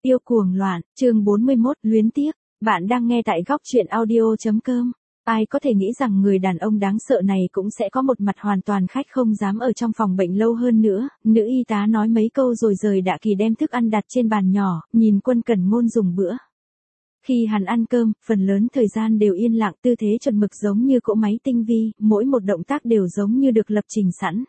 Yêu cuồng loạn, chương 41, luyến tiếc. Bạn đang nghe tại góc truyện audio.com. Ai có thể nghĩ rằng người đàn ông đáng sợ này cũng sẽ có một mặt hoàn toàn khách không dám ở trong phòng bệnh lâu hơn nữa. Nữ y tá nói mấy câu rồi rời Đạ Kỳ đem thức ăn đặt trên bàn nhỏ, nhìn Quân Cẩn Ngôn dùng bữa. Khi hắn ăn cơm, phần lớn thời gian đều yên lặng, tư thế chuẩn mực giống như cỗ máy tinh vi, mỗi một động tác đều giống như được lập trình sẵn.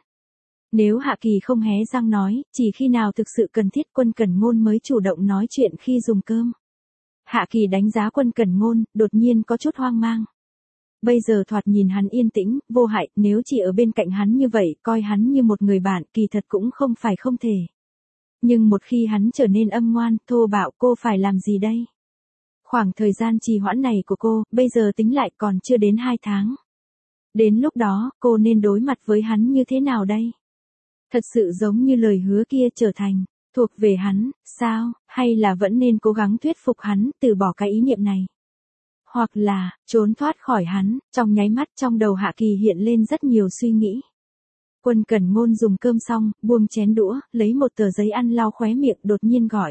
Nếu Hạ Kỳ không hé răng nói, chỉ khi nào thực sự cần thiết Quân Cẩn Ngôn mới chủ động nói chuyện khi dùng cơm. Hạ Kỳ đánh giá Quân Cẩn Ngôn, đột nhiên có chút hoang mang. Bây giờ thoạt nhìn hắn yên tĩnh, vô hại, nếu chỉ ở bên cạnh hắn như vậy, coi hắn như một người bạn, kỳ thật cũng không phải không thể. Nhưng một khi hắn trở nên âm ngoan, thô bạo, cô phải làm gì đây? Khoảng thời gian trì hoãn này của cô, bây giờ tính lại còn chưa đến 2 tháng. Đến lúc đó, cô nên đối mặt với hắn như thế nào đây? Thật sự giống như lời hứa kia trở thành, thuộc về hắn, sao, hay là vẫn nên cố gắng thuyết phục hắn, từ bỏ cái ý niệm này. Hoặc là, trốn thoát khỏi hắn, trong nháy mắt trong đầu Hạ Kỳ hiện lên rất nhiều suy nghĩ. Quân Cẩn Ngôn dùng cơm xong, buông chén đũa, lấy một tờ giấy ăn lau khóe miệng đột nhiên gọi.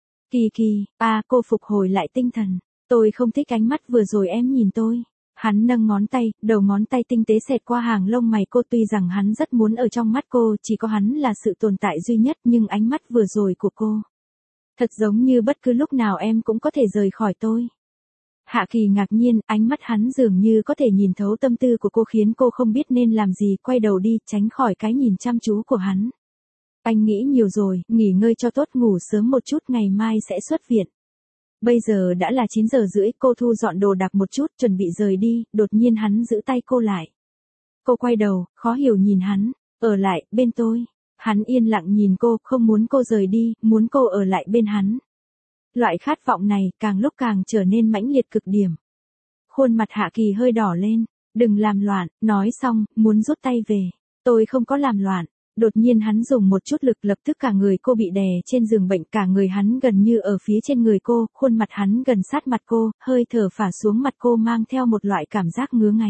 Kỳ Kỳ, cô phục hồi lại tinh thần, tôi không thích ánh mắt vừa rồi em nhìn tôi. Hắn nâng ngón tay, đầu ngón tay tinh tế xẹt qua hàng lông mày cô, tuy rằng hắn rất muốn ở trong mắt cô, chỉ có hắn là sự tồn tại duy nhất, nhưng ánh mắt vừa rồi của cô. Thật giống như bất cứ lúc nào em cũng có thể rời khỏi tôi. Hạ Kỳ ngạc nhiên, ánh mắt hắn dường như có thể nhìn thấu tâm tư của cô khiến cô không biết nên làm gì, quay đầu đi, tránh khỏi cái nhìn chăm chú của hắn. Anh nghĩ nhiều rồi, nghỉ ngơi cho tốt, ngủ sớm một chút, ngày mai sẽ xuất viện. Bây giờ đã là 9 giờ rưỡi, cô thu dọn đồ đạc một chút, chuẩn bị rời đi, đột nhiên hắn giữ tay cô lại. Cô quay đầu, khó hiểu nhìn hắn, ở lại, bên tôi. Hắn yên lặng nhìn cô, không muốn cô rời đi, muốn cô ở lại bên hắn. Loại khát vọng này, càng lúc càng trở nên mãnh liệt cực điểm. Khuôn mặt Hạ Kỳ hơi đỏ lên, đừng làm loạn, nói xong, muốn rút tay về. Tôi không có làm loạn. Đột nhiên hắn dùng một chút lực, lập tức cả người cô bị đè trên giường bệnh, cả người hắn gần như ở phía trên người cô, khuôn mặt hắn gần sát mặt cô, hơi thở phả xuống mặt cô mang theo một loại cảm giác ngứa ngáy.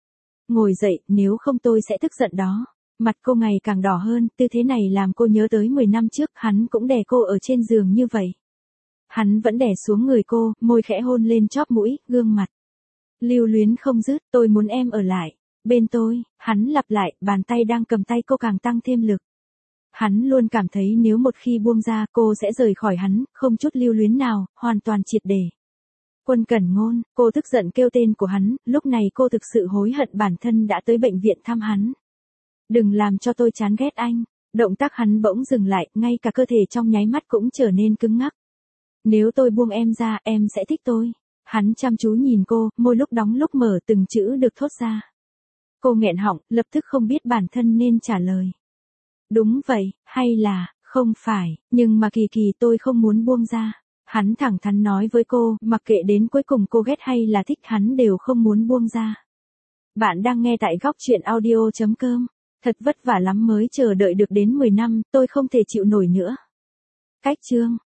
Ngồi dậy, nếu không tôi sẽ tức giận đó. Mặt cô ngày càng đỏ hơn, tư thế này làm cô nhớ tới 10 năm trước, hắn cũng đè cô ở trên giường như vậy. Hắn vẫn đè xuống người cô, môi khẽ hôn lên chóp mũi, gương mặt. Lưu luyến không dứt, tôi muốn em ở lại. Bên tôi, hắn lặp lại, bàn tay đang cầm tay cô càng tăng thêm lực. Hắn luôn cảm thấy nếu một khi buông ra cô sẽ rời khỏi hắn, không chút lưu luyến nào, hoàn toàn triệt để. Quân Cẩn Ngôn, cô tức giận kêu tên của hắn, lúc này cô thực sự hối hận bản thân đã tới bệnh viện thăm hắn. Đừng làm cho tôi chán ghét anh. Động tác hắn bỗng dừng lại, ngay cả cơ thể trong nháy mắt cũng trở nên cứng ngắc. Nếu tôi buông em ra, em sẽ thích tôi. Hắn chăm chú nhìn cô, môi lúc đóng lúc mở, từng chữ được thốt ra. Cô nghẹn họng, lập tức không biết bản thân nên trả lời. Đúng vậy, hay là, không phải, nhưng mà Kỳ Kỳ, tôi không muốn buông ra. Hắn thẳng thắn nói với cô, mặc kệ đến cuối cùng cô ghét hay là thích hắn đều không muốn buông ra. Bạn đang nghe tại góc truyện audio.com. Thật vất vả lắm mới chờ đợi được đến 10 năm, tôi không thể chịu nổi nữa. Cách chương